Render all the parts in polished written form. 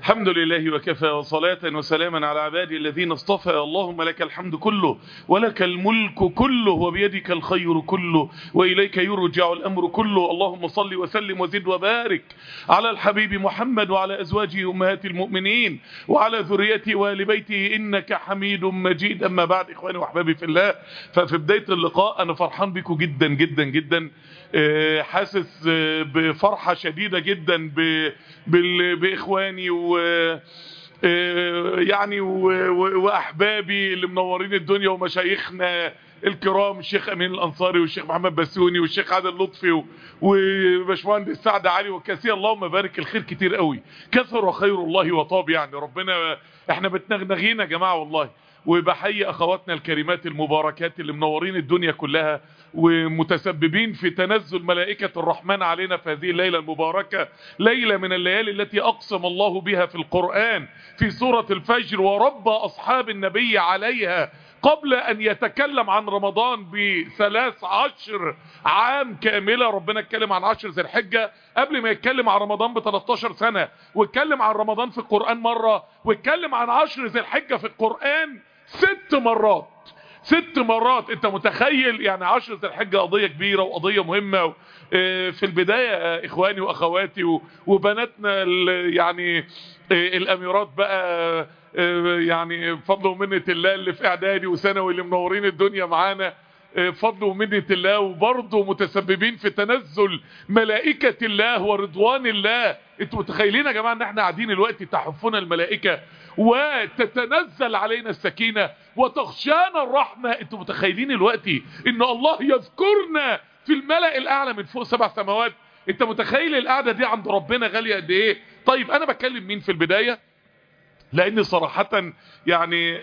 الحمد لله وكفى وصلاة وسلاما على عبادي الذين اصطفى. اللهم لك الحمد كله ولك الملك كله وبيدك الخير كله وإليك يرجع الأمر كله. اللهم صل وسلم وزد وبارك على الحبيب محمد وعلى أزواجه أمهات المؤمنين وعلى ذريته وآل بيته إنك حميد مجيد. أما بعد، إخواني وأحبابي في الله، ففي بداية اللقاء أنا فرحان بكم جدا جدا جدا، حاسس بفرحة شديدة جدا بإخواني يعني وأحبابي اللي منورين الدنيا ومشايخنا الكرام، الشيخ أمين الأنصاري والشيخ محمد بسيوني والشيخ عادل لطفي وباشمهندس سعد علي وكثير. اللهم بارك، الخير كتير قوي، كثر خير الله وطاب. يعني ربنا احنا بتنغنغين يا جماعة والله. وبحيي أخواتنا الكريمات المباركات اللي منورين الدنيا كلها ومتسببين في تنزل ملائكة الرحمن علينا في هذه الليلة المباركة، ليلة من الليالي التي أقسم الله بها في القرآن في سورة الفجر: ورب أصحاب النبي عليها. قبل أن يتكلم عن رمضان ب13 عام كاملة، ربنا اتكلم عن 10 ذي الحجة قبل ما يتكلم عن رمضان ب13 سنة، واتكلم عن رمضان في القرآن مرة، واتكلم عن 10 ذي الحجة في القرآن 6 مرات. 6 مرات. انت متخيل؟ يعني 10 ذي الحجة قضية كبيرة وقضية مهمة. في البداية اخواني واخواتي وبناتنا يعني الاميرات بقى، يعني فضل ومنة الله اللي في اعدادي وثانوي اللي منورين الدنيا معانا، فضل ومنة الله، وبرضه متسببين في تنزل ملائكة الله ورضوان الله. انتوا متخيلين يا جماعة ان احنا قاعدين الوقت تحفنا الملائكة وتتنزل علينا السكينة وتغشانا الرحمة؟ انتوا متخيلين الوقت ان الله يذكرنا في الملأ الاعلى من فوق 7 سماوات؟ انت متخيل القعدة دي عند ربنا غالية قد ايه؟ طيب انا بكلم مين في البداية؟ لاني صراحة يعني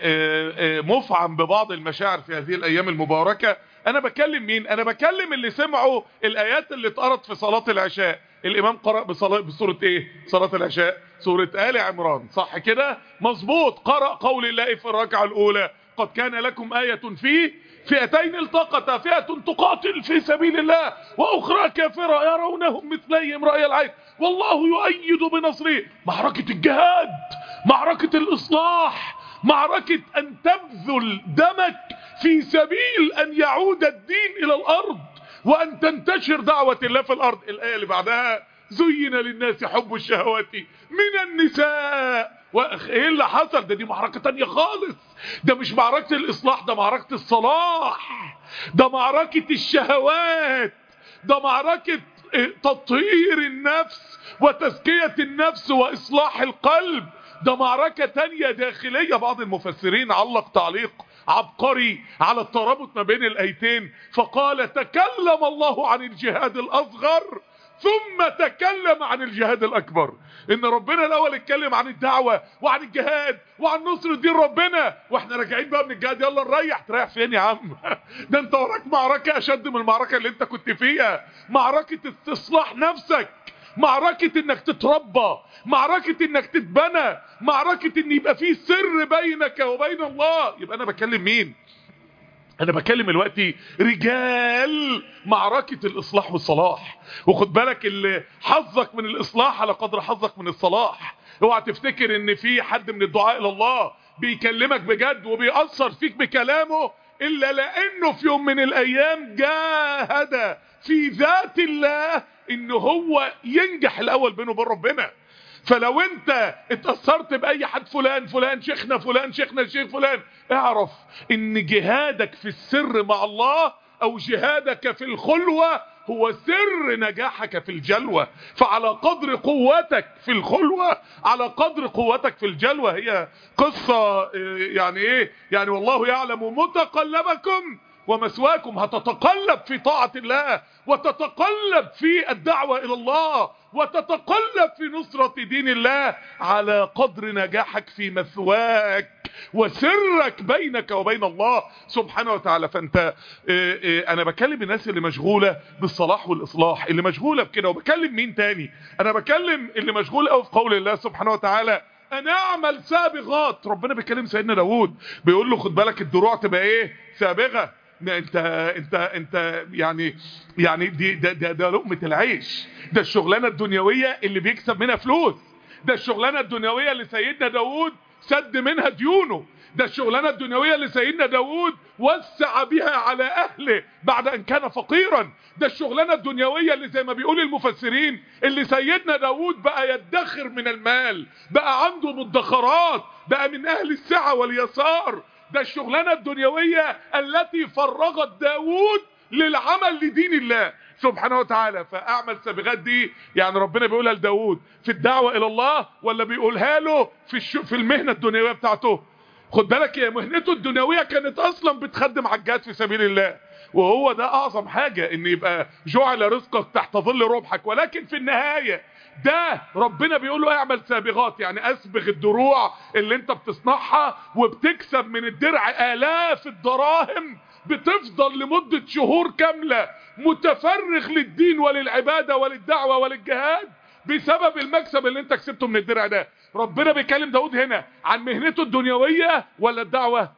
مفعم ببعض المشاعر في هذه الايام المباركة. انا بكلم مين؟ انا بكلم اللي سمعوا الايات اللي اتقرت في صلاة العشاء. الامام قرأ بسورة ايه؟ صلاة العشاء سورة آل عمران، صح كده؟ مظبوط. قرأ قول الله في الركعة الاولى: قد كان لكم آية في فئتين التقتا، فئة تقاتل في سبيل الله واخرى كافرة يرونهم مثليهم رأي العين والله يؤيد بنصره. معركة الجهاد، معركة الإصلاح، معركة أن تبذل دمك في سبيل أن يعود الدين إلى الأرض وأن تنتشر دعوة الله في الأرض. الآية اللي بعدها: زين للناس حب الشهوات من النساء. ايه اللي حصل؟ دي معركة تانية خالص. ده مش معركة الإصلاح، ده معركة الصلاح، ده معركة الشهوات، ده معركة تطهير النفس وتزكية النفس وإصلاح القلب، ده معركة تانية داخلية. بعض المفسرين علق تعليق عبقري على الترابط ما بين الآيتين فقال: تكلم الله عن الجهاد الأصغر ثم تكلم عن الجهاد الأكبر. إن ربنا الأول اتكلم عن الدعوة وعن الجهاد وعن نصر دين ربنا، واحنا راجعين بقى من الجهاد يلا نريح. تريح فين يا عم؟ ده انت وراك معركة أشد من المعركة اللي انت كنت فيها، معركة استصلاح نفسك، معركة انك تتربى، معركة انك تتبنى، معركة ان يبقى فيه سر بينك وبين الله. يبقى انا بكلم مين؟ انا بكلم دلوقتي رجال معركة الاصلاح والصلاح. وخد بالك، اللي حظك من الاصلاح على قدر حظك من الصلاح. اوعى تفتكر ان في حد من الدعاء الى الله بيكلمك بجد وبيأثر فيك بكلامه الا لانه في يوم من الايام جاهد في ذات الله ان هو ينجح الاول بينه وبين ربنا. فلو انت اتأثرت باي حد، فلان شيخنا، فلان شيخنا الشيخ فلان، اعرف ان جهادك في السر مع الله او جهادك في الخلوة هو سر نجاحك في الجلوة. فعلى قدر قوتك في الخلوة على قدر قوتك في الجلوة. هي قصة يعني ايه؟ يعني والله يعلم متقلبكم ومثواكم. هتتقلب في طاعة الله، وتتقلب في الدعوة إلى الله، وتتقلب في نصرة دين الله على قدر نجاحك في مثواك وسرك بينك وبين الله سبحانه وتعالى. فانت انا بكلم الناس اللي مشغولة بالصلاح والإصلاح، اللي مشغولة بكده. وبكلم مين تاني؟ انا بكلم اللي مشغول قوي في قول الله سبحانه وتعالى: انا اعمل سابغات. ربنا بيكلم سيدنا داود بيقول له: خد بالك الدروع تبقى ايه؟ سابغة. انت يعني دي ده لقمة العيش، ده الشغلانة الدنيوية اللي بيكسب منها فلوس. ده الشغلانة الدنيوية اللي سيدنا داود سد منها ديونه، ده الشغلانة الدنيوية اللي سيدنا داود وسع بها على أهله بعد أن كان فقيرا، ده الشغلانة الدنيوية اللي زي ما بيقول المفسرين اللي سيدنا داود بقى يدخر من المال، بقى عنده مدخرات، بقى من أهل السعة واليسار. ده الشغلانة الدنيوية التي فرغت داود للعمل لدين الله سبحانه وتعالى. فأعمل سابغات دي يعني ربنا بيقولها لداود في الدعوة إلى الله، ولا بيقولها له في المهنة الدنيوية بتاعته؟ خد بالك يا مهنته الدنيوية كانت أصلا بتخدم عجات في سبيل الله، وهو ده أعظم حاجة، إن يبقى جعل رزقك تحت ظل ربحك. ولكن في النهاية ده ربنا بيقول له اعمل سابغات، يعني اسبغ الدروع اللي انت بتصنعها وبتكسب من الدرع آلاف الدراهم، بتفضل لمدة شهور كاملة متفرغ للدين وللعبادة وللدعوة وللجهاد بسبب المكسب اللي انت كسبته من الدرع ده. ربنا بيكلم داود هنا عن مهنته الدنيوية ولا الدعوة؟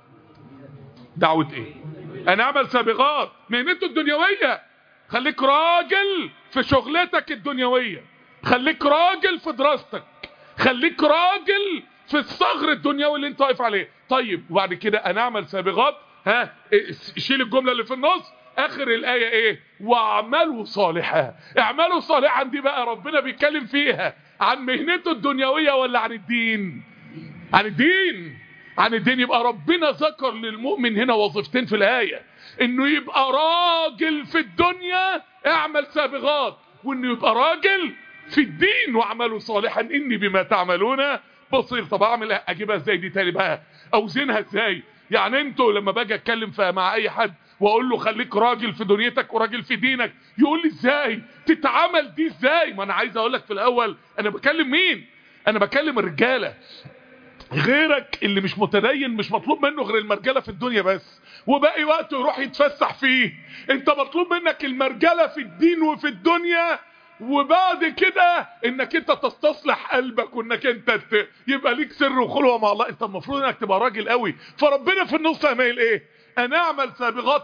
دعوة ايه؟ انا اعمل سابغات مهنته الدنيوية. خليك راجل في شغلتك الدنيوية، خليك راجل في دراستك، خليك راجل في الصغر الدنيوي اللي انت واقف عليه. طيب وبعد كده انا اعمل سابغات، شيل الجملة اللي في النص، اخر الايه ايه؟ واعملوا صالحا. اعملوا صالحا دي بقى ربنا بيتكلم فيها عن مهنته الدنيويه ولا عن الدين؟ عن الدين، عن الدين. يبقى ربنا ذكر للمؤمن هنا وظيفتين في الايه، انه يبقى راجل في الدنيا اعمل سابغات، وانه يبقى راجل في الدين واعملوا صالحا اني بما تعملون بصير. طب اعمل اجيبها ازاي دي تاني بقى؟ اوزنها ازاي؟ يعني انتوا لما باجي اتكلم مع اي حد واقول له خليك راجل في دنيتك وراجل في دينك، يقول لي ازاي تتعامل دي ازاي؟ ما انا عايز اقول لك في الاول انا بكلم مين؟ انا بكلم الرجاله. غيرك اللي مش متدين مش مطلوب منه غير المرجله في الدنيا بس، وباقي وقته يروح يتفسح فيه. انت مطلوب منك المرجله في الدين وفي الدنيا، وبعد كده انك انت تستصلح قلبك، وانك انت يبقى ليك سر وخلوه مع الله. انت المفروض انك تبقى راجل قوي. فربنا في النص هيميل ايه؟ انا اعمل سابغات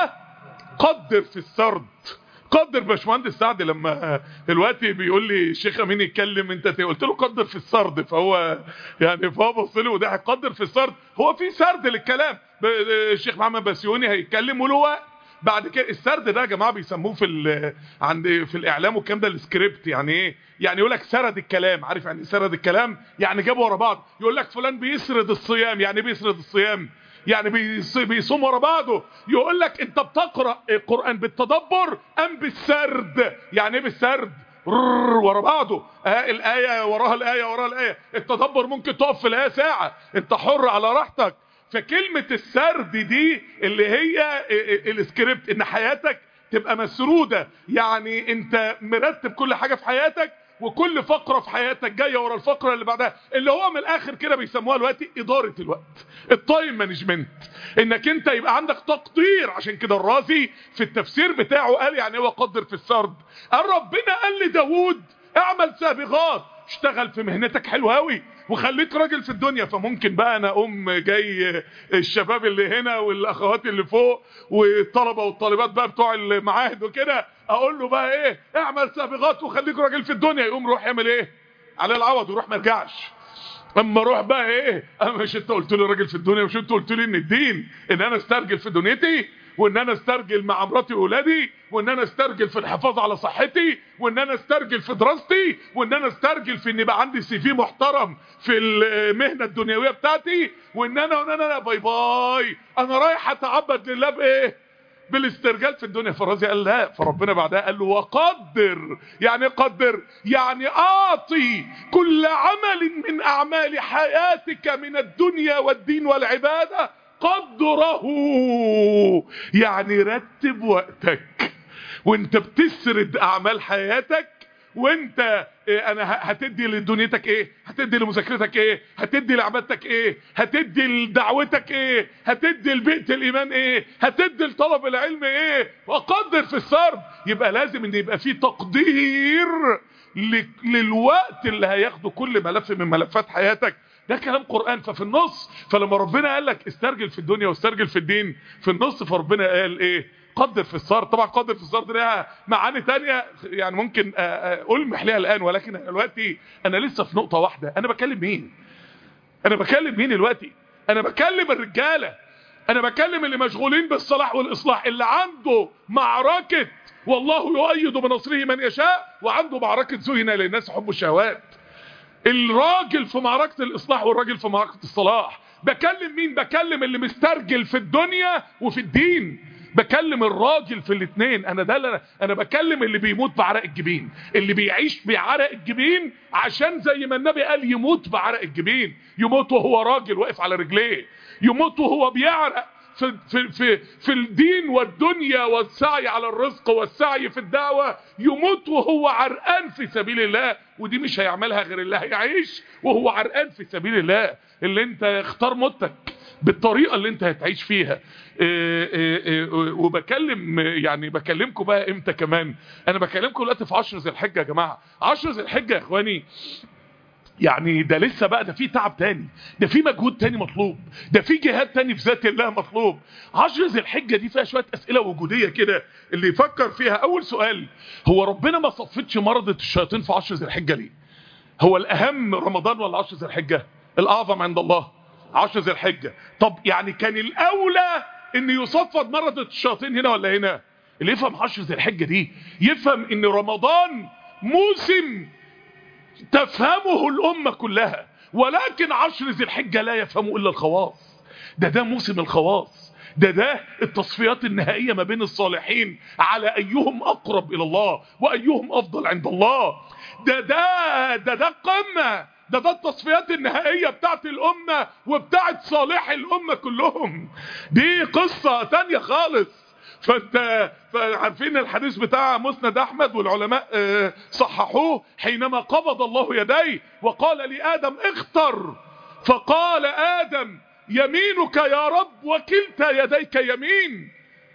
وقدر في السرد. قدر. باشمهندس سعد لما دلوقتي بيقول لي الشيخ امين يتكلم انت قلت له قدر في السرد، فهو بص لي وضحك. قدر في السرد، هو في سرد للكلام. الشيخ محمد بسيوني هيتكلم وله وقت. بعد كده السرد ده يا جماعه بيسموه في الاعلام والكلام ده السكريبت. يعني ايه؟ يعني يقول لك سرد الكلام. عارف يعني سرد الكلام؟ يعني جابوا ورا بعض. يقول لك فلان بيسرد الصيام. يعني بيسرد الصيام يعني بيصوم ورا بعضه. يقول لك انت بتقرا القران بالتدبر ام بالسرد؟ يعني ايه بالسرد؟ ورا بعضه، الايه وراها الايه وراها الايه. التدبر ممكن تقف في الايه ساعه، انت حر على راحتك. فكلمه السرد دي اللي هي السكريبت، ان حياتك تبقى مسروده، يعني انت مرتب كل حاجه في حياتك، وكل فقرة في حياتك جاية ورا الفقرة اللي بعدها، اللي هو من الاخر كده بيسموها دلوقتي ادارة الوقت، التايم مانجمنت. انك انت يبقى عندك تقدير. عشان كده الرازي في التفسير بتاعه قال يعني هو قدر في السرد. قال ربنا قال لداود اعمل سابغات، اشتغل في مهنتك حلو قوي وخليك راجل في الدنيا. فممكن بقى انا جاي الشباب اللي هنا والاخوات اللي فوق والطلبه والطالبات بقى بتوع المعاهد وكده، اقول له بقى ايه؟ اعمل سابغات وخليك راجل في الدنيا. يقوم روح يعمل ايه؟ على العوض ويروح ما يرجعش. اما اروح بقى ايه؟ مش انت قلت لي راجل في الدنيا، مش انت قلت لي ان الدين ان انا استرجل في دنيتي، وان انا استرجل مع مراتي واولادي، وان انا استرجل في الحفاظ على صحتي، وان انا استرجل في دراستي، وان انا استرجل في ان يبقى عندي CV محترم في المهنه الدنيويه بتاعتي، وان انا باي باي انا رايح اتعبد لله بايه؟ بالاسترجال في الدنيا. فالرازي قال لا. فربنا بعدها قال له وقدر. يعني قدر يعني اعطي كل عمل من اعمال حياتك من الدنيا والدين والعباده قدره. يعني رتب وقتك وانت بتسرد اعمال حياتك، وانت انا هتدي لدنيتك ايه؟ هتدي لمذاكرتك ايه؟ هتدي لعبادتك ايه؟ هتدي لدعوتك ايه؟ هتدي لبيئة الايمان ايه؟ هتدي لطلب العلم ايه؟ وقدر في السرد. يبقى لازم ان يبقى فيه تقدير للوقت اللي هياخده كل ملف من ملفات حياتك. ده كلام قرآن. ففي النص، فلما ربنا قال لك استرجل في الدنيا واسترجل في الدين في النص، فربنا قال ايه؟ قدر في الصار. طبعا قدر في الصار دي لها معاني تانية يعني ممكن ألمح ليها الآن، ولكن دلوقتي أنا لسه في نقطة واحدة. أنا بكلم مين؟ أنا بكلم مين دلوقتي؟ أنا بكلم الرجالة، أنا بكلم اللي مشغولين بالصلاح والإصلاح، اللي عنده معركة والله يؤيد بنصره من يشاء، وعنده معركة زين للناس حب الشهوات. الراجل في معركة الإصلاح والراجل في معركة الصلاح. بكلم مين؟ بكلم اللي مسترجل في الدنيا وفي الدين، بكلم الراجل في الاثنين. انا بكلم اللي بيموت بعرق الجبين، اللي بيعيش بعرق الجبين عشان زي ما النبي قال يموت بعرق الجبين، يموت وهو راجل واقف على رجليه، يموت وهو بيعرق في الدين والدنيا والسعي على الرزق والسعي في الدعوة، يموت وهو عرقان في سبيل الله. ودي مش هيعملها غير اللي هيعيش وهو عرقان في سبيل الله. اللي انت اختار موتك بالطريقة اللي انت هتعيش فيها. وبكلم يعني بكلمكم بقى امتى كمان؟ انا بكلمكم دلوقتي في 10 ذي الحجة يا جماعة. 10 ذي الحجة يا اخواني، يعني ده لسه بقى، ده في تعب تاني، ده في مجهود تاني مطلوب، ده في جهاد تاني في ذات الله مطلوب. 10 ذي الحجة دي فيها شوية اسئلة وجودية كده اللي يفكر فيها. اول سؤال، هو ربنا ما صفتش مرضة الشياطين في 10 ذي الحجة ليه؟ هو الاهم رمضان ولا 10 ذي الحجة؟ الاعظم عند الله 10 ذي الحجة. طب يعني كان الاولى ان يصفد مرضة الشياطين هنا ولا هنا؟ اللي يفهم 10 ذي الحجة دي يفهم ان رمضان موسم تفهمه الأمة كلها، ولكن 10 ذي الحجة لا يفهمه إلا الخواص. ده موسم الخواص، ده التصفيات النهائية ما بين الصالحين على أيهم أقرب إلى الله وأيهم أفضل عند الله. ده قمة، ده التصفيات النهائية بتاعت الأمة وبتاعت صالح الأمة كلهم. دي قصة تانية خالص. فعارفين الحديث بتاع مسند احمد والعلماء صححوه، حينما قبض الله يديه وقال لآدم اختر، فقال آدم يمينك يا رب وكلتا يديك يمين،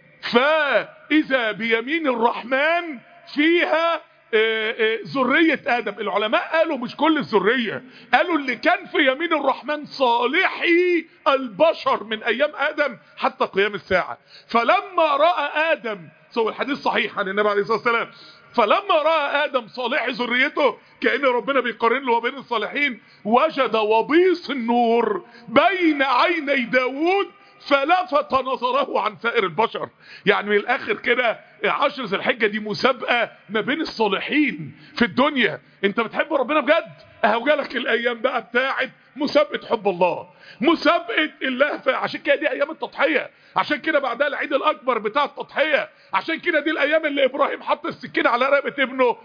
فإذا بيمين الرحمن فيها ذرية آدم. العلماء قالوا مش كل الذرية، قالوا اللي كان في يمين الرحمن صالحي البشر من أيام آدم حتى قيام الساعة. فلما رأى آدم، سوى الحديث صحيح عن النبي عليه الصلاة والسلام، فلما رأى آدم صالح ذريته، كأن ربنا بيقارن له وبين الصالحين، وجد وبيص النور بين عيني داود فلفت نظره عن سائر البشر. يعني من الاخر كده 10 ذي الحجة دي مسابقة ما بين الصالحين في الدنيا. انت بتحب ربنا بجد؟ اهو جالك الايام بقى بتاعت مسابقة حب الله، مسابقة الله. عشان كده دي ايام التضحية، عشان كده بعدها العيد الاكبر بتاع التضحية، عشان كده دي الايام اللي ابراهيم حط السكين على رقبة ابنه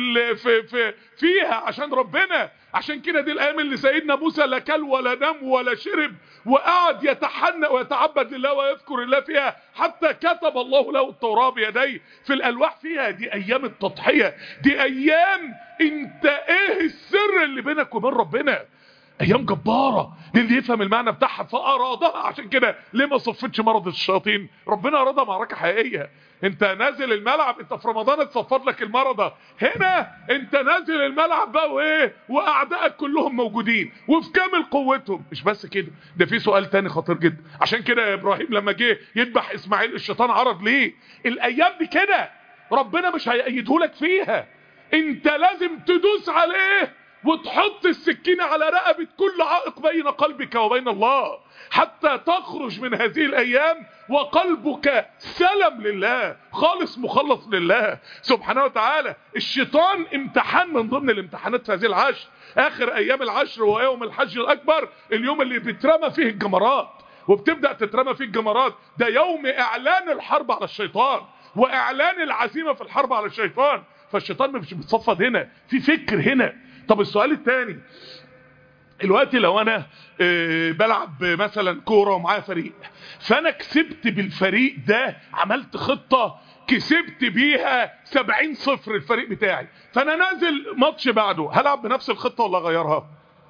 فيها عشان ربنا. عشان كده دي الايام اللي سيدنا موسى لا كل ولا نام ولا شرب، وقعد يتحنى ويتعبد لله ويذكر الله فيها حتى كتب الله له التوراة بيديه في الالواح فيها. دي ايام التضحية، دي ايام انت ايه السر اللي بينك وبين ربنا. ايام جبارة للي يفهم المعنى بتاعها فارادها. عشان كده ليه ما صفتش مرض الشياطين؟ ربنا ارادها معركة حقيقية. انت نازل الملعب، انت في رمضان اتصفر لك المرضى، هنا انت نازل الملعب بقى وايه، واعدائك كلهم موجودين وفي كامل قوتهم. مش بس كده، ده في سؤال تاني خطير جدا. عشان كده ابراهيم لما جه يذبح اسماعيل الشيطان عرض ليه؟ الايام دي كده ربنا مش هيأيدهولك فيها، انت لازم تدوس عليه وتحط السكينة على رقبة كل عائق بين قلبك وبين الله، حتى تخرج من هذه الأيام وقلبك سلم لله، خالص مخلص لله سبحانه وتعالى. الشيطان امتحان من ضمن الامتحانات في هذه العشر، آخر أيام العشر ويوم الحج الأكبر، اليوم اللي بترمى فيه الجمرات وبتبدأ تترمى فيه الجمرات. ده يوم إعلان الحرب على الشيطان وإعلان العزيمة في الحرب على الشيطان. فالشيطان مش بتصفد هنا، في فكر هنا. طب السؤال الثاني، الوقت لو انا بلعب مثلا كورة ومعايا فريق، فانا كسبت بالفريق ده، عملت خطة كسبت بيها 70-0 الفريق بتاعي، فانا نازل ماتش بعده هلعب بنفس الخطة ولا اغيرها؟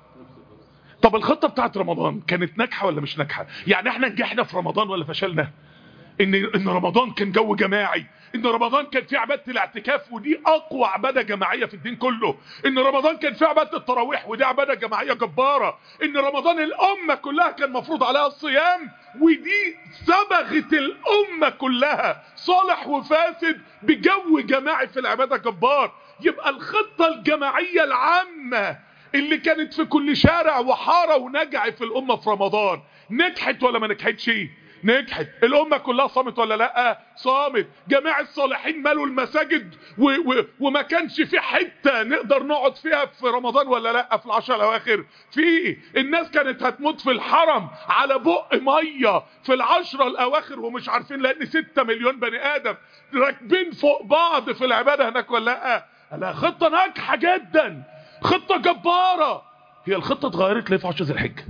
طب الخطة بتاعت رمضان كانت ناجحة ولا مش ناجحة؟ يعني احنا نجحنا في رمضان ولا فشلنا؟ ان رمضان كان جو جماعي، ان رمضان كان فيه عبادة الاعتكاف ودي اقوى عبادة جماعية في الدين كله، ان رمضان كان فيه عبادة التراويح ودي عبادة جماعية جبارة، ان رمضان الامة كلها كان مفروض عليها الصيام ودي صبغت الامة كلها صالح وفاسد بجو جماعي في العبادة جبار. يبقى الخطة الجماعية العامة اللي كانت في كل شارع وحارة ونجع في الامة في رمضان نجحت ولا ما نجحتش؟ نجحت. الامة كلها صامت ولا لا؟ صامت. جماع الصالحين مالوا المساجد وما كانش في حتة نقدر نقعد فيها في رمضان ولا لا؟ في العشر الاواخر في الناس كانت هتموت في الحرم على بق مية في العشرة الاواخر ومش عارفين، لان 6 مليون بني ادم راكبين فوق بعض في العبادة هناك ولا لا؟ لا، خطة ناجحة جدا، خطة جبارة. هي الخطة اتغيرت ليه في 10 ذي الحجة؟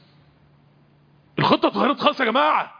الخطة اتغيرت خالص يا جماعة.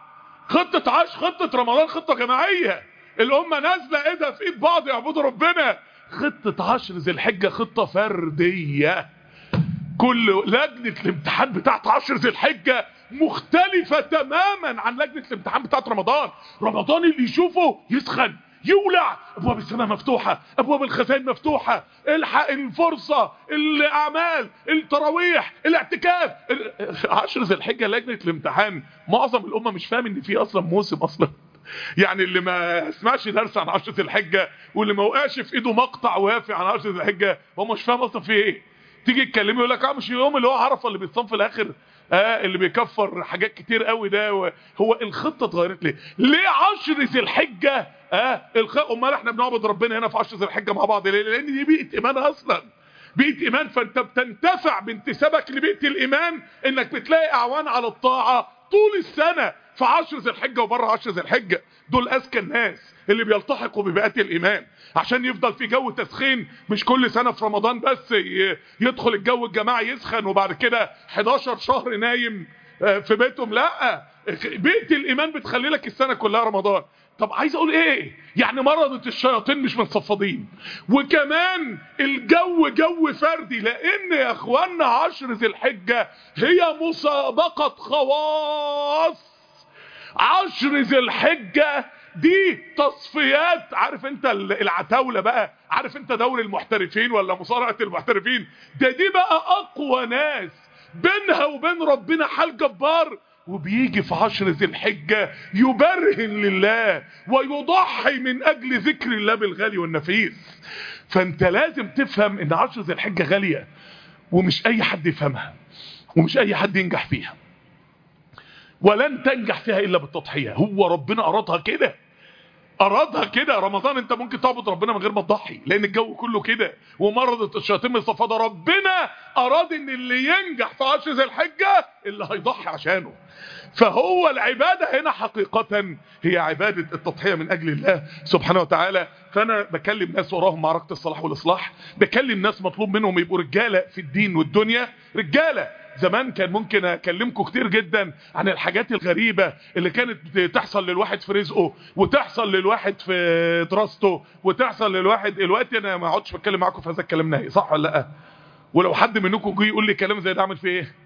خطة رمضان خطة جماعية، الأمة نازلة ايدها في ايد بعض يعبدوا ربنا. خطة 10 ذي الحجة خطة فردية. كل لجنة الامتحان بتاعت 10 ذي الحجة مختلفة تماما عن لجنة الامتحان بتاعت رمضان. رمضان اللي يشوفه يسخن يولع، ابواب السماء مفتوحة، ابواب الخزائن مفتوحة، الحق الفرصة، الاعمال، التراويح، الاعتكاف. 10 ذي الحجة لجنة الامتحان معظم الامة مش فاهم ان في اصلا موسم اصلا. يعني اللي ما اسمعش درس عن 10 ذي الحجة واللي ما وقعش في ايده مقطع وافي عن 10 ذي الحجة هو مش فاهم اصلا في ايه. تيجي تكلمه يقول لك مش اليوم اللي هو عرفه اللي بيتصام في الاخر، اللي بيكفر حاجات كتير قوي ده. هو الخطه اتغيرت ليه 10 ذي الحجه؟ امال احنا بنعبد ربنا هنا في 10 ذي الحجه مع بعض ليه؟ لان دي بيئه ايمان اصلا، بيئه ايمان. فانت بتنتفع بانتسابك لبيئه الايمان انك بتلاقي اعوان على الطاعه طول السنه في 10 ذي الحجه وبره 10 ذي الحجه. دول اذكى الناس اللي بيلتحقوا ببيئات الايمان عشان يفضل في جو تسخين، مش كل سنه في رمضان بس يدخل الجو الجماعي يسخن وبعد كده 11 شهر نايم في بيتهم. لا، بيئه الايمان بتخلي لك السنه كلها رمضان. طب عايز اقول ايه؟ يعني مرضت الشياطين مش متصفدين، وكمان الجو جو فردي، لان يا اخوانا 10 ذي الحجه هي مسابقه خواص. 10 ذي الحجه دي تصفيات. عارف انت العتاولة بقى، عارف انت دوري المحترفين ولا مصارعة المحترفين؟ دي بقى اقوى ناس بينها وبين ربنا حال جبار، وبيجي في 10 ذي الحجة يبرهن لله ويضحي من اجل ذكر الله بالغالي والنفيس. فانت لازم تفهم ان 10 ذي الحجة غالية ومش اي حد يفهمها ومش اي حد ينجح فيها، ولن تنجح فيها الا بالتضحية. هو ربنا ارادها كده، ارادها كده. رمضان انت ممكن تعبد ربنا من غير ما تضحي لان الجو كله كده ومرضت الشياطين من الصفادة. ربنا اراد ان اللي ينجح في 10 ذي الحجة اللي هيضحي عشانه. فهو العبادة هنا حقيقة هي عبادة التضحية من اجل الله سبحانه وتعالى. فانا بكلم ناس وراهم معركة الصلاح والاصلاح، بكلم ناس مطلوب منهم يبقوا رجالة في الدين والدنيا. رجالة زمان كان ممكن اكلمكم كتير جدا عن الحاجات الغريبة اللي كانت تحصل للواحد في رزقه وتحصل للواحد في دراسته وتحصل للواحد. دلوقتي انا ما اقعدش بتكلم معاكم في هذا الكلام نهائي، صح ولا لا؟ ولو حد منكم جه يقول لي كلام زي ده اعمل فيه ايه؟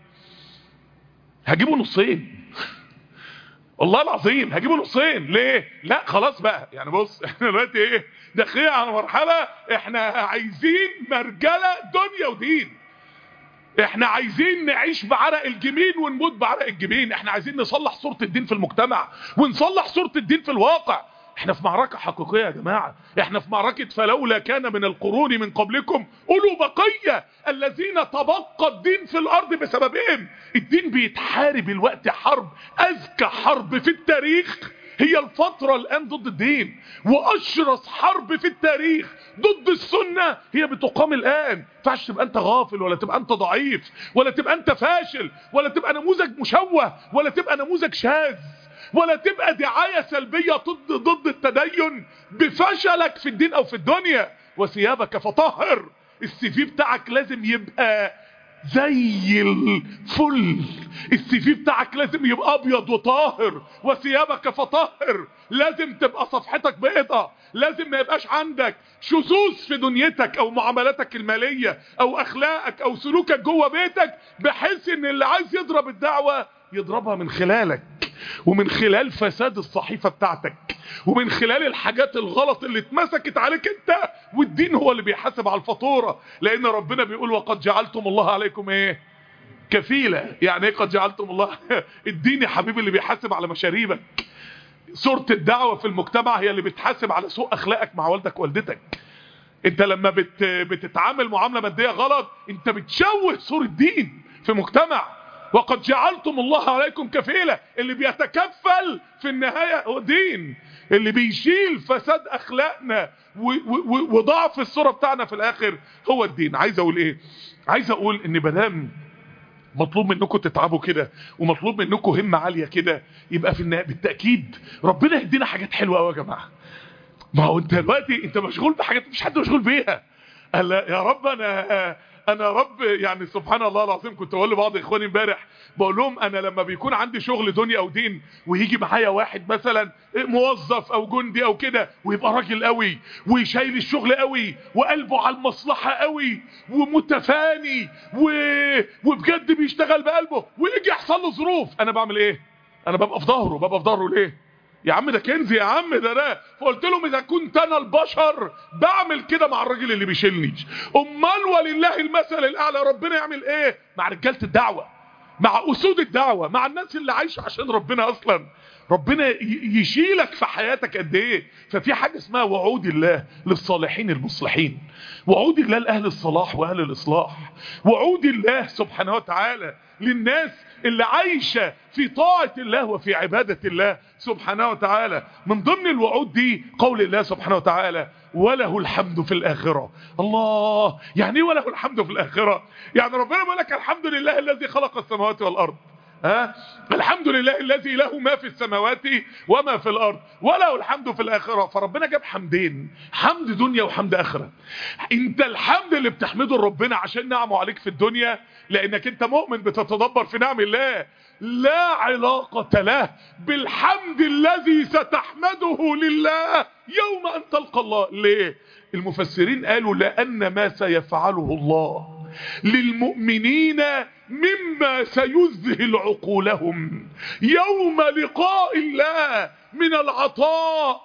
هجيبه نصين. والله العظيم هجيبه نصين. ليه؟ لا خلاص بقى، يعني بص احنا دلوقتي ايه؟ داخلين على مرحلة احنا عايزين مرجلة دنيا ودين. احنا عايزين نعيش بعرق الجبين ونموت بعرق الجبين. احنا عايزين نصلح صورة الدين في المجتمع ونصلح صورة الدين في الواقع. احنا في معركة حقيقية يا جماعة. احنا في معركة فلولا كان من القرون من قبلكم أولو بقية الذين تبقى الدين في الارض بسببهم. الدين بيتحارب الوقت حرب، اذكى حرب في التاريخ هي الفترة الآن ضد الدين، وأشرس حرب في التاريخ ضد السنة هي بتقام الآن. فعش تبقى أنت غافل ولا تبقى أنت ضعيف ولا تبقى أنت فاشل ولا تبقى نموذج مشوه ولا تبقى نموذج شاذ ولا تبقى دعاية سلبية ضد التدين بفشلك في الدين أو في الدنيا. وثيابك فطهر. السي في بتاعك لازم يبقى زي الفل، السي في بتاعك لازم يبقى ابيض وطاهر. وثيابك فطهر، لازم تبقى صفحتك بيضة، لازم ما يبقاش عندك شذوذ في دنيتك او معاملاتك المالية او اخلاقك او سلوكك جوه بيتك، بحيث ان اللي عايز يضرب الدعوة يضربها من خلالك. ومن خلال فساد الصحيفة بتاعتك، ومن خلال الحاجات الغلط اللي اتمسكت عليك انت، والدين هو اللي بيحاسب على الفاتورة. لان ربنا بيقول وقد جعلتم الله عليكم ايه؟ كفيلة. يعني ايه قد جعلتم الله؟ الدين يا حبيبي اللي بيحاسب على مشاريبك. صورة الدعوة في المجتمع هي اللي بتحاسب على سوء اخلاقك مع والدك والدتك. انت لما بتتعامل معاملة مادية غلط، انت بتشوه صورة الدين في مجتمع. وقد جعلتم الله عليكم كفيلة، اللي بيتكفل في النهاية هو دين، اللي بيشيل فساد اخلاقنا وضعف الصورة بتاعنا في الاخر هو الدين. عايز اقول ايه؟ عايز اقول ان مدام مطلوب منكم تتعبوا كده، ومطلوب منكم همة عالية كده، يبقى في النهاية بالتأكيد ربنا يدينا حاجات حلوة قوي يا جماعة. ما هو انت دلوقتي انت مشغول بحاجات مش حد مشغول بيها. قال يا رب انا رب، يعني سبحان الله العظيم. كنت بقول لبعض اخواني امبارح، بقول لهم انا لما بيكون عندي شغل دنيا او دين، ويجي معايا واحد مثلا موظف او جندي او كده، ويبقى راجل قوي وشايل الشغل قوي وقلبه على المصلحة قوي ومتفاني وبجد بيشتغل بقلبه، ويجي يحصل له ظروف، انا بعمل ايه؟ انا ببقى في ظهره. ليه يا عم؟ ده كنزي يا عم، ده. فقلت لهم اذا كنت انا البشر بعمل كده مع الراجل اللي بيشيلني، امال ولله المثل الاعلى ربنا يعمل ايه مع رجاله الدعوه، مع اسود الدعوه، مع الناس اللي عايشه عشان ربنا اصلا؟ ربنا يشيلك في حياتك قد ايه. ففي حاجه اسمها وعود الله للصالحين المصلحين، وعود الله لاهل الصلاح واهل الاصلاح، وعود الله سبحانه وتعالى للناس اللي عايشه في طاعه الله وفي عباده الله سبحانه وتعالى. من ضمن الوعود دي قول الله سبحانه وتعالى وله الحمد في الاخره. الله، يعني ايه وله الحمد في الاخره؟ يعني ربنا بيقول لك الحمد لله الذي خلق السماوات والارض، الحمد لله الذي له ما في السماوات وما في الارض وله الحمد في الاخره. فربنا جاب حمدين، حمد دنيا وحمد اخره. انت الحمد اللي بتحمده ربنا عشان نعمه عليك في الدنيا، لانك انت مؤمن بتتدبر في نعم الله، لا علاقة له بالحمد الذي ستحمده لله يوم ان تلقى الله. ليه؟ المفسرين قالوا لان ما سيفعله الله للمؤمنين مما سيذهل عقولهم يوم لقاء الله من العطاء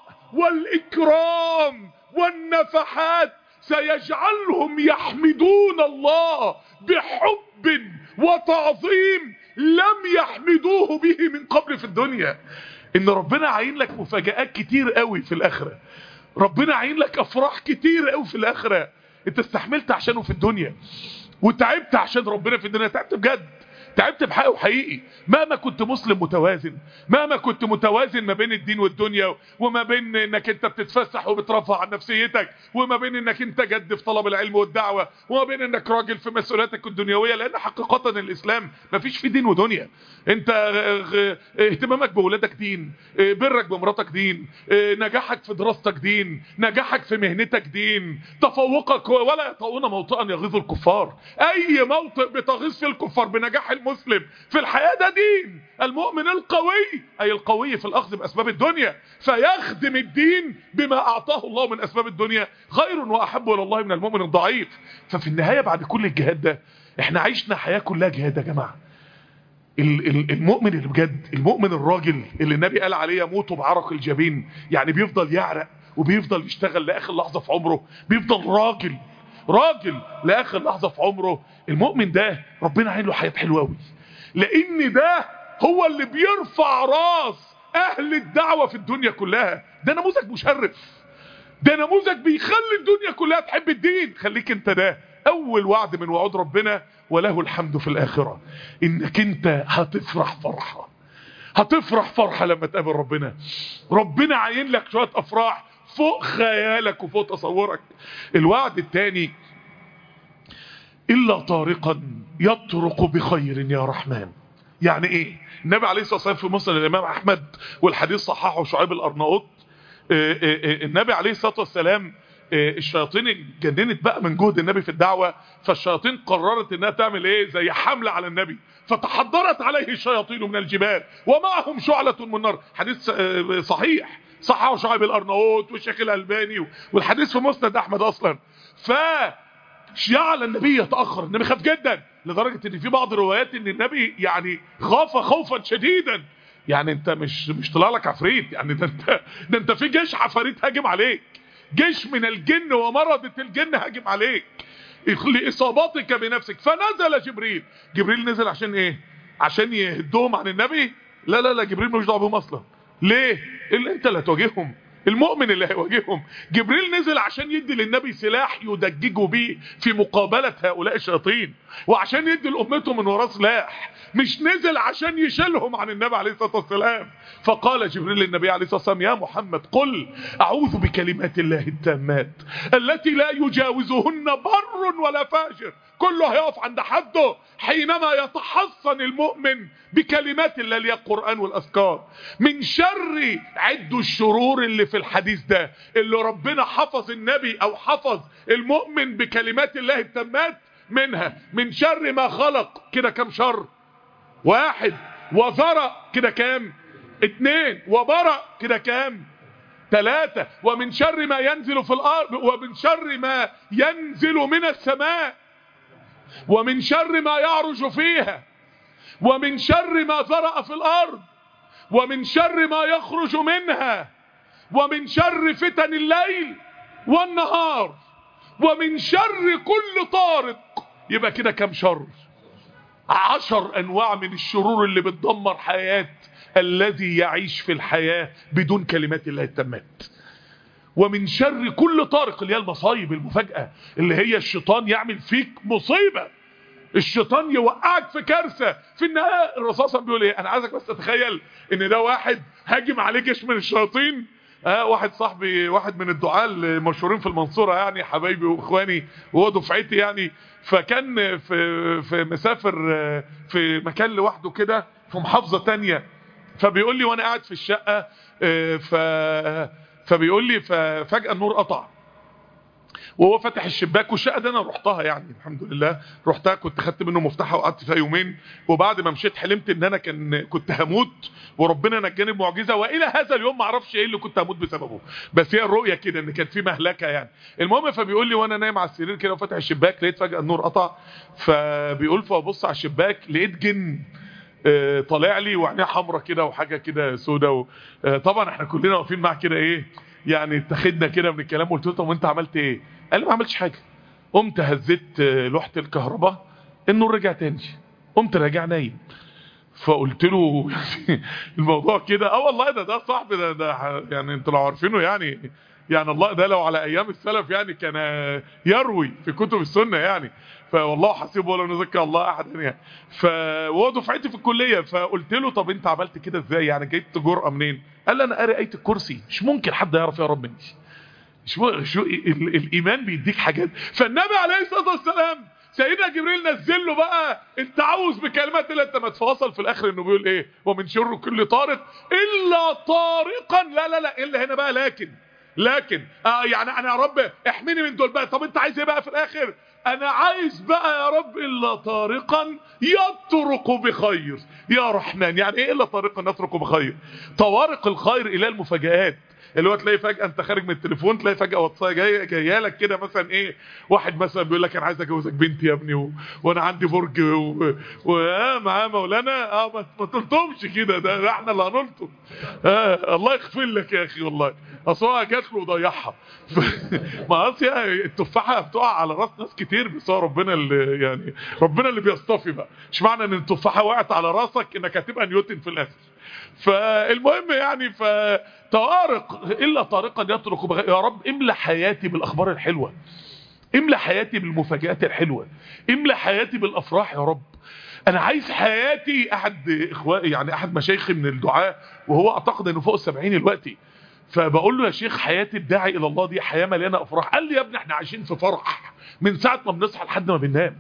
والإكرام والنفحات سيجعلهم يحمدون الله بحب وتعظيم لم يحمدوه به من قبل في الدنيا. ان ربنا عين لك مفاجآت كتير قوي في الاخرة، ربنا عين لك افراح كتير قوي في الاخرة. انت استحملت عشانه في الدنيا، وتعبت عشان ربنا في الدنيا، تعبت بجد، تعبت بحقه حقيقي. مهما كنت مسلم متوازن، مهما كنت متوازن ما بين الدين والدنيا، وما بين انك انت بتتفسح وبترفع عن نفسيتك، وما بين انك انت جد في طلب العلم والدعوة، وما بين انك راجل في مسؤولياتك الدنيوية، لان حقيقة الاسلام ما فيش فيه دين ودنيا. انت اهتمامك بولادك دين، برك بمراتك دين، نجاحك في دراستك دين، نجاحك في مهنتك دين، تفوقك ولا يطؤون موطئا يغيظ الكفار. اي موطئ بتغيظ في الكفار بنجاح المسلم في الحياة ده دين. المؤمن القوي اي القوي في الاخذ باسباب الدنيا، فيخدم الدين بما اعطاه الله من اسباب الدنيا خير واحب الى الله من المؤمن الضعيف. ففي النهاية بعد كل الجهاد ده احنا عشنا حياة كلها جهاد يا جماعة. المؤمن اللي بجد، المؤمن الراجل اللي النبي قال عليه يموت بعرق الجبين، يعني بيفضل يعرق وبيفضل يشتغل لاخر لحظة في عمره، بيفضل راجل لاخر لحظة في عمره. المؤمن ده ربنا عين له حياة حلوة قوي، لان ده هو اللي بيرفع راس اهل الدعوة في الدنيا كلها. ده نموذج مشرف، ده نموذج بيخلي الدنيا كلها تحب الدين. خليك انت ده اول وعد من وعود ربنا وله الحمد في الاخرة، انك انت هتفرح فرحة لما تقابل ربنا. ربنا عين لك شوية افراح فوق خيالك وفوق تصورك. الوعد الثاني إلا طارقا يطرق بخير يا رحمن. يعني ايه؟ النبي عليه الصلاة والسلام في مسند الامام احمد والحديث صححه شعيب الارناؤوط، النبي عليه الصلاة والسلام الشياطين اتجننت بقى من جهد النبي في الدعوة، فالشياطين قررت انها تعمل ايه؟ زي حملة على النبي، فتحضرت عليه الشياطين من الجبال ومعهم شعلة من نار. حديث صحيح صححه شعيب الارناؤوط والشيخ الالباني، والحديث في مسند احمد اصلا. فجعل النبي يتأخر، النبي خاف جدا لدرجة ان في بعض الروايات ان النبي يعني خاف خوفا شديدا يعني انت مش طلع لك عفريت، يعني ده انت في جيش عفاريت هاجم عليك، جيش من الجن ومرضة الجن هاجم عليك لإصابتك بنفسك. فنزل جبريل نزل عشان ايه؟ عشان يهدهم عن النبي؟ لا لا لا، جبريل مش دعوه بهم اصلا. ليه؟ الا انت اللي هتواجههم، المؤمن اللي هيواجههم. جبريل نزل عشان يدي للنبي سلاح يدججه بيه في مقابلة هؤلاء الشياطين، وعشان يدي لأمته من وراه سلاح، مش نزل عشان يشيلهم عن النبي عليه الصلاة والسلام. فقال جبريل للنبي عليه الصلاة والسلام: يا محمد قل أعوذ بكلمات الله التامات التي لا يجاوزهن بر ولا فاجر. كله هيقف عند حده حينما يتحصن المؤمن بكلمات الله، اللي هي القرآن والأذكار، من شر عدوا الشرور اللي في الحديث ده، اللي ربنا حفظ النبي أو حفظ المؤمن بكلمات الله التامات منها. من شر ما خلق، كده كم شر؟ 1. وذرأ، كده كام؟ 2. وبرأ، كده كام؟ 3. ومن شر ما ينزل في الأرض، ومن شر ما ينزل من السماء، ومن شر ما يعرج فيها، ومن شر ما ذرأ في الأرض، ومن شر ما يخرج منها، ومن شر فتن الليل والنهار، ومن شر كل طارق. يبقى كده كم شر؟ 10 أنواع من الشرور اللي بتدمر حياة الذي يعيش في الحياة بدون كلمات الله التامات. ومن شر كل طارق، اللي هي المصايب المفاجأة، اللي هي الشيطان يعمل فيك مصيبة، الشيطان يوقعك في كارثة. في النهاية الرسول صلى الله عليه وسلم بيقول ايه؟ انا عايزك بس تتخيل ان ده واحد هاجم عليه جيش من الشياطين. واحد صاحبي، واحد من الدعاة المشهورين في المنصورة، يعني حبايبي واخواني وهو دفعتي يعني، فكان في مسافر في مكان لوحده كده في محافظة تانية. فبيقول لي وانا قاعد في الشقة، فبيقول لي ففجأة النور قطع وهو فتح الشباك، والشقه دي انا رحتها يعني الحمد لله، رحتها كنت خدت منه مفتاحها وقعدت فيها يومين، وبعد ما مشيت حلمت ان انا كنت هموت وربنا نجاني بمعجزه، والى هذا اليوم ما اعرفش ايه اللي كنت هموت بسببه، بس هي الرؤيه كده ان كان في مهلكه يعني. المهم فبيقول لي وانا نايم على السرير كده وفتح الشباك لقيت فجاه النور قطع. فبيقول فبص على الشباك لقيت جن طالع لي وعينيه حمرا كده وحاجه كده سودا. طبعا احنا كلنا واقفين معاه كده ايه يعني، اتخذنا كده من الكلام. قلت له طب وانت عملت ايه؟ قال لي ما عملتش حاجه، قمت هزيت لوحه الكهرباء النور رجع تاني، قمت راجع نايم. فقلت له يعني الموضوع كده والله ده صاحبي ده يعني انتوا لو عارفينه يعني الله ده لو على ايام السلف يعني كان يروي في كتب السنه يعني، فوالله حسيبه ولا نذكر الله احدا يعني. فهو دفعتي في الكليه، فقلت له طب انت عملت كده ازاي يعني، جبت جرأة منين؟ قال لي انا قاري ايه الكرسي، مش ممكن حد يعرف يقرب مني. شو الايمان بيديك حاجات. فالنبي عليه الصلاه والسلام سيدنا جبريل نزل له بقى التعوذ بكلمات الله التامات، فوصل في الاخر انه بيقول ايه؟ ومن شر كل طارق الا طارقا. لا الا هنا بقى لكن يعني انا يا رب احميني من دول بقى. طب انت عايز ايه بقى في الاخر؟ انا عايز بقى يا رب الا طارقا يطرق بخير. يا رحمن، يعني ايه الا طارقا يطرق بخير؟ طوارق الخير الى المفاجآت، اللي هو تلاقي فجأة انت خارج من التليفون تلاقي فجأة واتساب جايه لك كده، مثلا ايه، واحد مثلا بيقول لك انا عايز اجوزك بنتي يا ابني وانا عندي برج معاه مولانا. ما تلطمش كده، ده احنا اللي هنلطم. الله يغفر لك يا اخي والله، اصل هو جات له وضيعها. ما اصل التفاحه بتقع على راس ناس كتير، بس هو ربنا اللي يعني ربنا اللي بيصطفي بقى. مش معنى ان التفاحه وقعت على راسك انك هتبقى نيوتن في الاخر. فالمهم يعني طارق الا طارقا يطرق بغير. يا رب املى حياتي بالاخبار الحلوه، املى حياتي بالمفاجآت الحلوه، املى حياتي بالافراح يا رب. انا عايز حياتي. احد اخوائي يعني احد مشايخي من الدعاء، وهو اعتقد انه فوق ال70 دلوقتي، فبقول له يا شيخ حياه الداعي الى الله دي حياه مليانه افراح. قال لي يا ابني احنا عايشين في فرح من ساعه ما بنصحى لحد ما بننام.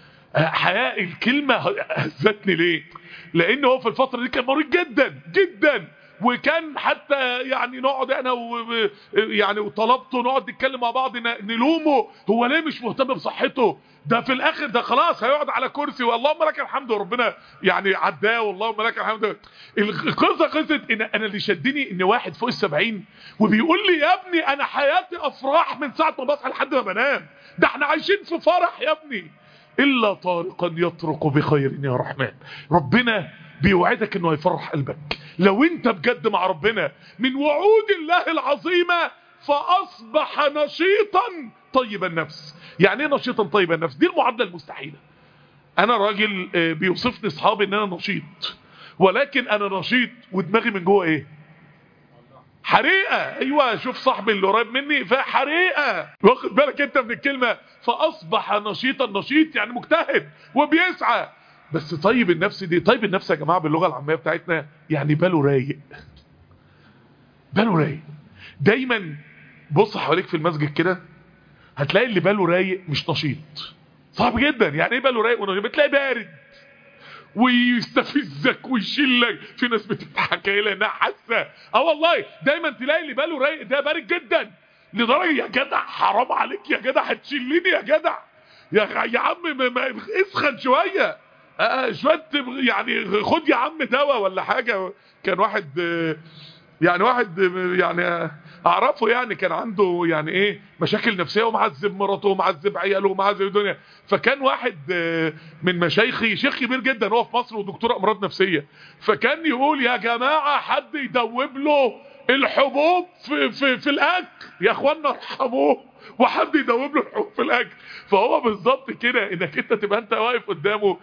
حياه الكلمه هزتني ليه؟ لان هو في الفتره دي كان مريض جدا جدا، وكان حتى يعني نقعد انا يعني وطلبته نقعد نتكلم مع بعض نلومه هو ليه مش مهتم بصحته. ده في الاخر ده خلاص هيقعد على كرسي واللهم لك الحمد، وربنا يعني عداه واللهم لك الحمد. قصه ان انا اللي شدني ان واحد فوق ال70 وبيقول لي يا ابني انا حياتي افراح من ساعه ما بصحى لحد ما بنام. ده احنا عايشين في فرح يا ابني. الا طارقا يطرق بخير يا رحمن. ربنا بيوعدك انه هيفرح قلبك لو انت بجد مع ربنا. من وعود الله العظيمة فاصبح نشيطا طيب النفس. يعني ايه نشيطا طيب النفس؟ دي المعادلة المستحيلة. انا راجل بيوصفني اصحابي ان انا نشيط، ولكن انا نشيط ودماغي من جوه ايه؟ حريقة. ايوه، شوف صاحبي اللي قريب مني فحريقة. واخد بالك انت من الكلمة؟ فاصبح نشيطا. نشيط يعني مجتهد وبيسعى. بس طيب النفس دي، طيب النفس يا جماعة باللغة العامية بتاعتنا يعني باله رايق. باله رايق. دايما بص حواليك في المسجد كده هتلاقي اللي باله رايق مش نشيط. صعب جدا. يعني ايه باله رايق ونشيط؟ بتلاقي بارد ويستفزك ويشيلك. في ناس بتضحك لانها حاسه. والله دايما تلاقي اللي باله رايق ده بارد جدا، لدرجه يا جدع حرام عليك يا جدع هتشيلني يا جدع يا عم اسخن شويه. شويه يعني خد يا عم دواء ولا حاجه. كان واحد يعني اعرفه، يعني كان عنده يعني ايه مشاكل نفسيه ومعذب مراته ومعذب عياله ومعذب الدنيا. فكان واحد من مشايخي، شيخ كبير جدا هو في مصر ودكتور امراض نفسيه، فكان يقول يا جماعه حد يدوب له الحبوب في الاكل يا اخوانا ارحموه، وحد يدوب له الحبوب في الاكل. فهو بالظبط كده، انك انت تبقى انت واقف قدامه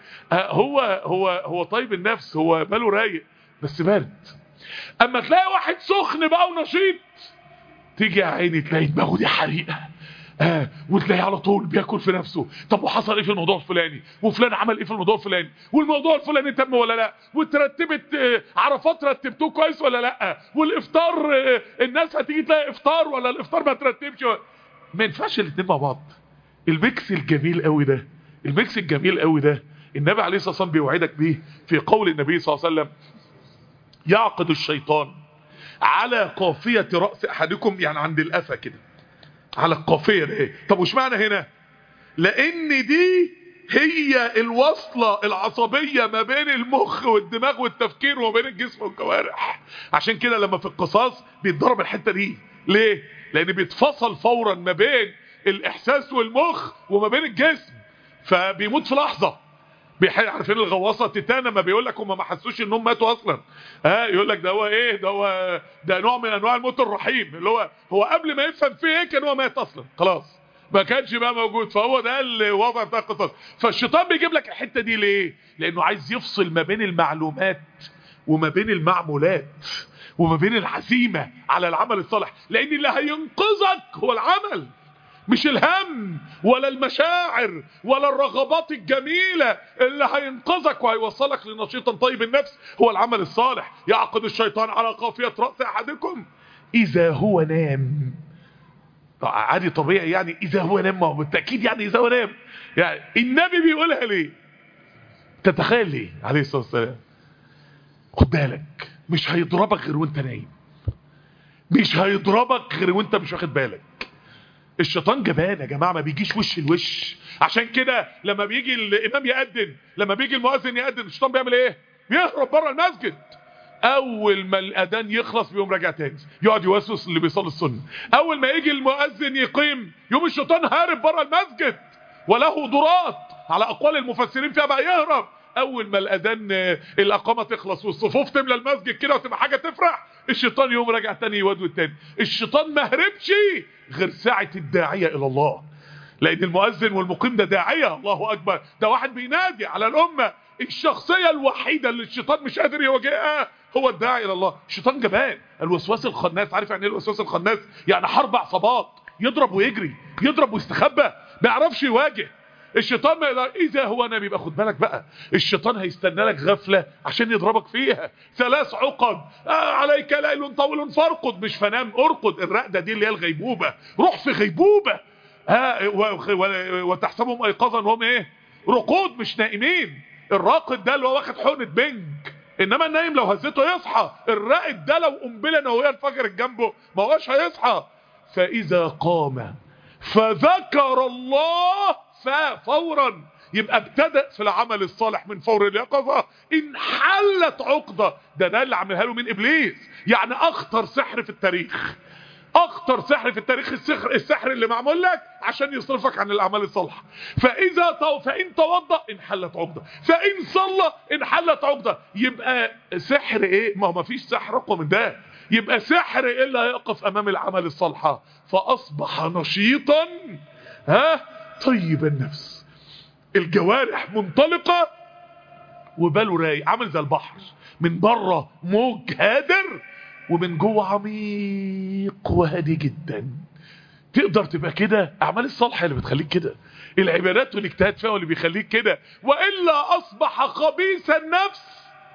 هو طيب النفس، هو باله رايق بس بارد. اما تلاقي واحد سخن بقى ونشيط، تيجي يا عيني تلاقي دماغه دي حريقه، وتلاقيه على طول بياكل في نفسه. طب وحصل ايه في الموضوع الفلاني؟ وفلان عمل ايه في الموضوع الفلاني؟ والموضوع الفلاني تم ولا لا؟ وترتبت عرفات رتبتوه كويس ولا لا؟ والافطار الناس هتيجي تلاقي افطار ولا الافطار ما ترتبش؟ ما ينفعش الاثنين مع بعض. الميكس الجميل قوي ده، الميكس الجميل قوي ده النبي عليه الصلاه والسلام بيوعدك بيه في قول النبي صلى الله عليه وسلم: يعقد الشيطان على قافية رأس احدكم، يعني عند القفا كده، على القافية ده. طب وش معنى هنا؟ لان دي هي الوصلة العصبية ما بين المخ والدماغ والتفكير وما بين الجسم والجوارح. عشان كده لما في القصاص بيتضرب الحتة دي. ليه؟ لان بيتفصل فورا ما بين الاحساس والمخ وما بين الجسم، فبيموت في لحظة. عارفين الغواصه تيتانا ما بيقول لك هم ما حسوش انهم ماتوا اصلا. يقول لك ده هو ايه، ده نوع من انواع الموت الرحيم، اللي هو قبل ما يفهم فيه ايه كان هو مات اصلا خلاص، ما كانش بقى موجود. فهو ده الوضع بتاع القصص. فالشيطان بيجيب لك الحته دي ليه؟ لانه عايز يفصل ما بين المعلومات وما بين المعمولات وما بين العزيمه على العمل الصالح. لان اللي هينقذك هو العمل، مش الهم ولا المشاعر ولا الرغبات الجميلة. اللي هينقذك وهيوصلك لنشيطا طيب النفس هو العمل الصالح. يعقد الشيطان على قافية رأس احدكم اذا هو نام. عادي طبيعي، يعني اذا هو نام، ما هو بالتأكيد يعني اذا هو نام. يعني النبي بيقولها ليه؟ تتخيل ليه عليه الصلاة والسلام؟ خد بالك، مش هيضربك غير وانت نايم، مش هيضربك غير وانت مش واخد بالك. الشيطان جبان يا جماعه، ما بيجيش وش الوش. عشان كده لما بيجي الامام يأذن، لما بيجي المؤذن يأذن، الشيطان بيعمل ايه؟ بيهرب بره المسجد. اول ما الاذان يخلص بيقوم راجع تاني، يقعد يوسوس اللي بيصلي السنه. اول ما يجي المؤذن يقيم يوم الشيطان هارب بره المسجد، وله ضرات على اقوال المفسرين فيها بقى يهرب. اول ما الاذان الاقامه تخلص والصفوف تملى المسجد كده وتبقى حاجه تفرح، الشيطان يوم راجع تاني يودود تاني. الشيطان ما هربش غير ساعه الداعيه الى الله، لان المؤذن والمقيم ده داعيه. الله اكبر، ده واحد بينادي على الامه. الشخصيه الوحيده اللي الشيطان مش قادر يواجهها هو الداعي الى الله. الشيطان جبان، الوسواس الخناس. عارف يعني ايه الوسواس الخناس؟ يعني حرب عصابات، يضرب ويجري، يضرب ويستخبى، ما يعرفش يواجه. الشيطان ما يقدر. اذا هو نبي بقى خد بالك بقى، الشيطان هيستنى لك غفله عشان يضربك فيها. 3 عقد عليك ليل طويل فارقد، مش فنام، ارقد. الرقده دي اللي هي الغيبوبه، روح في غيبوبه. وتحسبهم ايقاظا وهم ايه؟ رقود، مش نائمين. الراقد ده اللي هو واخد حقنه بنج، انما النايم لو هزته يصحى. الراقد ده لو قنبله نوويه انفجرت جنبه ما هوش هيصحى. فاذا قام فذكر الله فورا، يبقى ابتدأ في العمل الصالح من فور اليقظة. انحلت عقدة. ده اللي عملها له من ابليس، يعني اخطر سحر في التاريخ. اخطر سحر في التاريخ السحر اللي معمول لك عشان يصرفك عن الاعمال الصالحه. فان توضأ انحلت عقده، فان صلى انحلت عقده. يبقى سحر ايه؟ ما فيش سحر اقوى من ده. يبقى سحر ايه اللي هيقف امام العمل الصالحه؟ فاصبح نشيطا طيب النفس، الجوارح منطلقه وباله رايق، عامل زي البحر، من بره موج هادر ومن جوه عميق وهادي جدا. تقدر تبقى كده. اعمال الصالحه اللي بتخليك كده، العبادات والاجتهاد فيها اللي بيخليك كده. والا اصبح خبيث النفس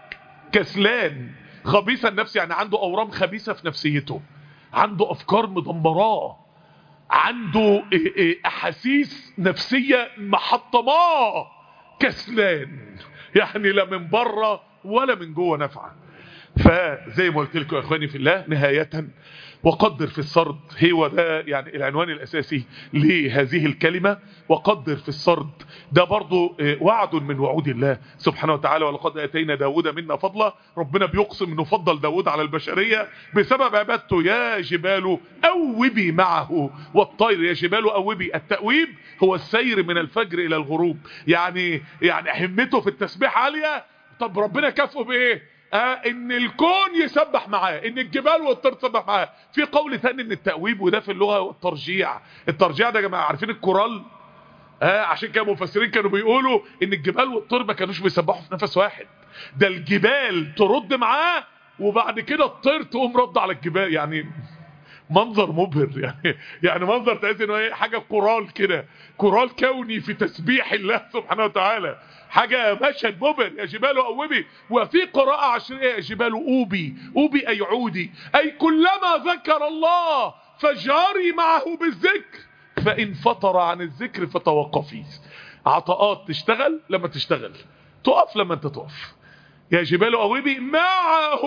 كسلان. خبيث النفس يعني عنده اورام خبيثه في نفسيته، عنده افكار مدمراه، عنده احاسيس نفسيه محطماه، كسلان، يعني لا من بره ولا من جوه نافعه. فزي ما قلت لكم يا اخواني في الله، نهايه وقدر في السرد، هو ده يعني العنوان الاساسي لهذه الكلمه. وقدر في السرد ده برضو وعد من وعود الله سبحانه وتعالى. ولقد اتينا داود منا فضلا. ربنا بيقسم انه فضل داود على البشريه بسبب عبادته. يا جبال اوبي معه والطير. يا جبال اوبي، التأويب هو السير من الفجر الى الغروب، يعني همته في التسبيح عاليه. طب ربنا كافئه بايه؟ ان الكون يسبح معاه، ان الجبال والطير تسبح معاه. في قول ثاني ان التأويب، وده في اللغة والترجيع. الترجيع ده يا جماعة عارفين الكورال؟ عشان كده مفسرين كانوا بيقولوا ان الجبال والطير ما كانوش بيسبحوا في نفس واحد، ده الجبال ترد معاه وبعد كده الطير تقوم رد على الجبال. يعني منظر مبهر، يعني منظر تحس انه حاجه كورال كده، كورال كوني في تسبيح الله سبحانه وتعالى، حاجه مشهد مبهر. يا جبال اوبي. وفي قراءه عشريه يا جبال اوبي. اوبي اي عودي، اي كلما ذكر الله فجاري معه بالذكر فان فطر عن الذكر فتوقفي. عطاءات تشتغل لما تشتغل، تقف لما انت تقف. يا جبال اوبي معه،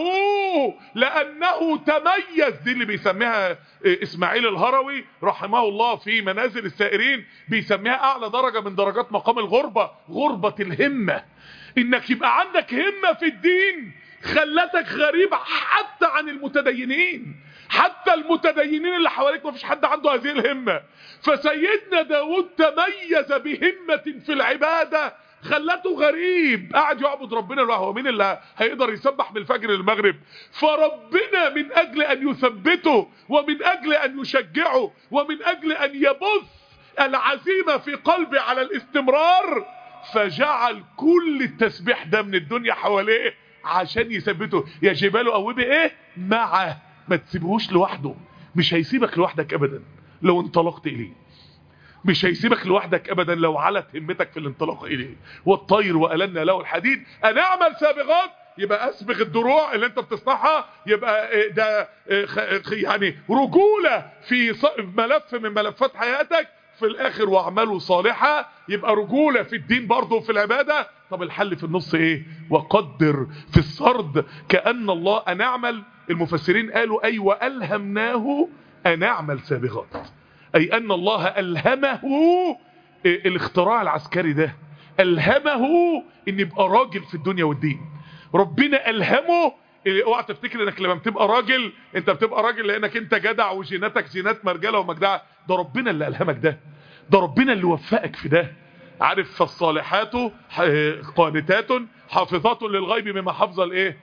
لانه تميز. دي اللي بيسميها اسماعيل الهروي رحمه الله في منازل السائرين، بيسميها اعلى درجة من درجات مقام الغربة، غربة الهمة. انك يبقى عندك همة في الدين خلتك غريب حتى عن المتدينين. حتى المتدينين اللي حواليك ما فيش حد عنده هذه الهمة. فسيدنا داود تميز بهمة في العبادة خلته غريب، قاعد يعبد ربنا لوحده. هو مين اللي هيقدر يسبح من الفجر للمغرب؟ فربنا من اجل ان يثبته ومن اجل ان يشجعه ومن اجل ان يبث العزيمة في قلبه على الاستمرار، فجعل كل التسبيح ده من الدنيا حواليه عشان يثبته. يا جبال اوبي معه، ما تسيبهوش لوحده. مش هيسيبك لوحدك ابدا لو انطلقت اليه، مش هيسيبك لوحدك ابدا لو علت همتك في الانطلاق اليه. والطير والنا له الحديد ان اعمل سابغات. يبقى اسبغ الدروع اللي انت بتصنعها، يبقى ده يعني رجولة في ملف من ملفات حياتك في الاخر. واعملوا صالحة، يبقى رجولة في الدين برضه وفي العبادة. طب الحل في النص ايه؟ وقدر في السرد كأن الله ان اعمل. المفسرين قالوا اي والهمناه ان اعمل سابغات، اي ان الله الهمه الاختراع العسكري ده، الهمه ان يبقى راجل في الدنيا والدين. ربنا الهمه. اوعى تفتكر انك لما بتبقى راجل انت بتبقى راجل لانك انت جدع وجيناتك جينات مرجله ومجدعه. ده ربنا اللي الهمك ده ربنا اللي وفقك في ده. عارف فالصالحات قانتات حافظات للغيب بما حفظ الايه؟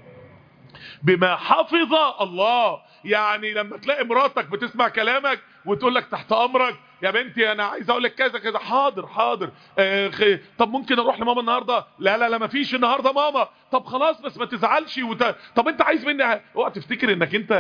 بما حفظ الله. يعني لما تلاقي مراتك بتسمع كلامك وتقول لك تحت امرك يا بنتي انا عايز اقول لك كذا كذا، حاضر حاضر. طب ممكن اروح لماما النهارده؟ لا لا لا ما فيش النهارده ماما. طب خلاص بس ما تزعلش طب انت عايز مني اوعى تفتكر انك انت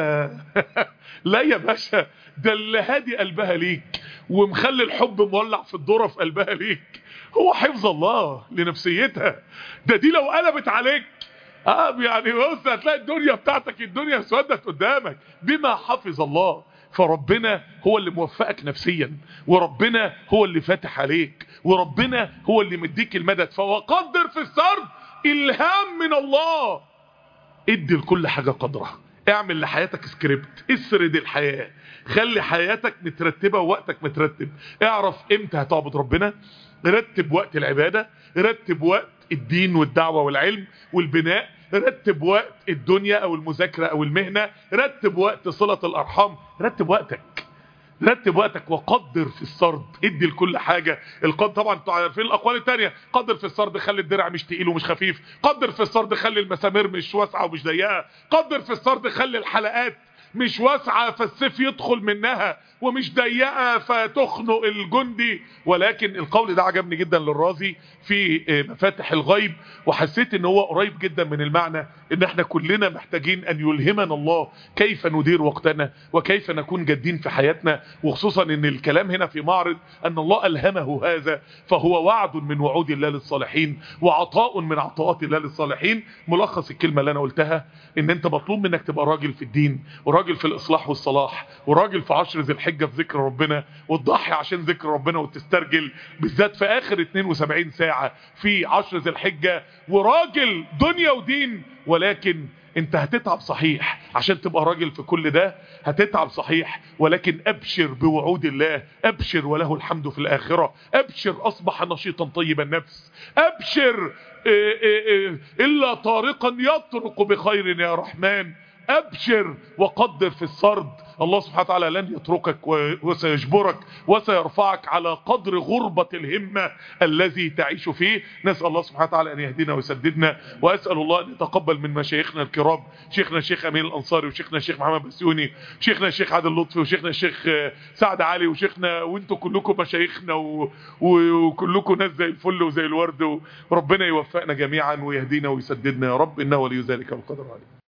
لا يا باشا، ده اللي هادي قلبها ليك ومخلي الحب مولع في الذره في قلبها ليك هو حفظ الله لنفسيتها. ده دي لو قلبت عليك يعني بص هتلاقي الدنيا بتاعتك، الدنيا اسودت قدامك بما حفظ الله. فربنا هو اللي موفقك نفسيا، وربنا هو اللي فاتح عليك، وربنا هو اللي مديك المدد. فوقدر في السرد الهام من الله. ادي لكل حاجة قدرها، اعمل لحياتك سكريبت، اسرد الحياة، خلي حياتك مترتبة ووقتك مترتب. اعرف امتى هتعبد ربنا، رتب وقت العبادة، رتب وقت الدين والدعوة والعلم والبناء، رتب وقت الدنيا او المذاكرة او المهنة، رتب وقت صلة الارحام، رتب وقتك وقدر في السرد، ادي لكل حاجة القدر. طبعا انتوا عارفين الاقوال التانية، قدر في السرد خلي الدرع مش تقيل ومش خفيف، قدر في السرد خلي المسامير مش واسعة ومش ضيقة، قدر في السرد خلي الحلقات مش واسعة فالسيف يدخل منها ومش ضيقة فتخنق الجندي. ولكن القول ده عجبني جدا للرازي في مفاتح الغيب، وحسيت ان هو قريب جدا من المعنى ان احنا كلنا محتاجين ان يلهمنا الله كيف ندير وقتنا وكيف نكون جادين في حياتنا، وخصوصا ان الكلام هنا في معرض ان الله الهمه هذا، فهو وعد من وعود الله للصالحين وعطاء من عطاءات الله للصالحين. ملخص الكلمة اللي انا قلتها ان انت مطلوب منك تبقى راجل في الدين، وراجل في الاصلاح والصلاح، وراجل في عشر ذي الحجة في ذكر ربنا، وتضحي عشان ذكر ربنا وتسترجل بالذات في اخر 72 ساعة في عشر ذي الحجة، وراجل دنيا ودين. ولكن انت هتتعب صحيح عشان تبقى راجل في كل ده، هتتعب صحيح، ولكن ابشر بوعود الله، ابشر وله الحمد في الاخرة، ابشر اصبح نشيطا طيب النفس، ابشر الا طارقا يطرق بخير يا رحمن، ابشر وقدر في السرد. الله سبحانه وتعالى لن يتركك وسيجبرك وسيرفعك على قدر غربة الهمة الذي تعيش فيه. نسأل الله سبحانه وتعالى أن يهدينا ويسددنا، وأسأل الله أن يتقبل من مشايخنا الكرام، شيخنا الشيخ أمين الأنصاري، وشيخنا الشيخ محمد بسيوني، شيخنا الشيخ عادل لطفي، وشيخنا الشيخ سعد علي، وشيخنا وانتم كلكم مشايخنا وكلكم ناس زي الفل وزي الورد، وربنا يوفقنا جميعا ويهدينا ويسددنا يا رب، إنه ولي ذلك والقدر عليه.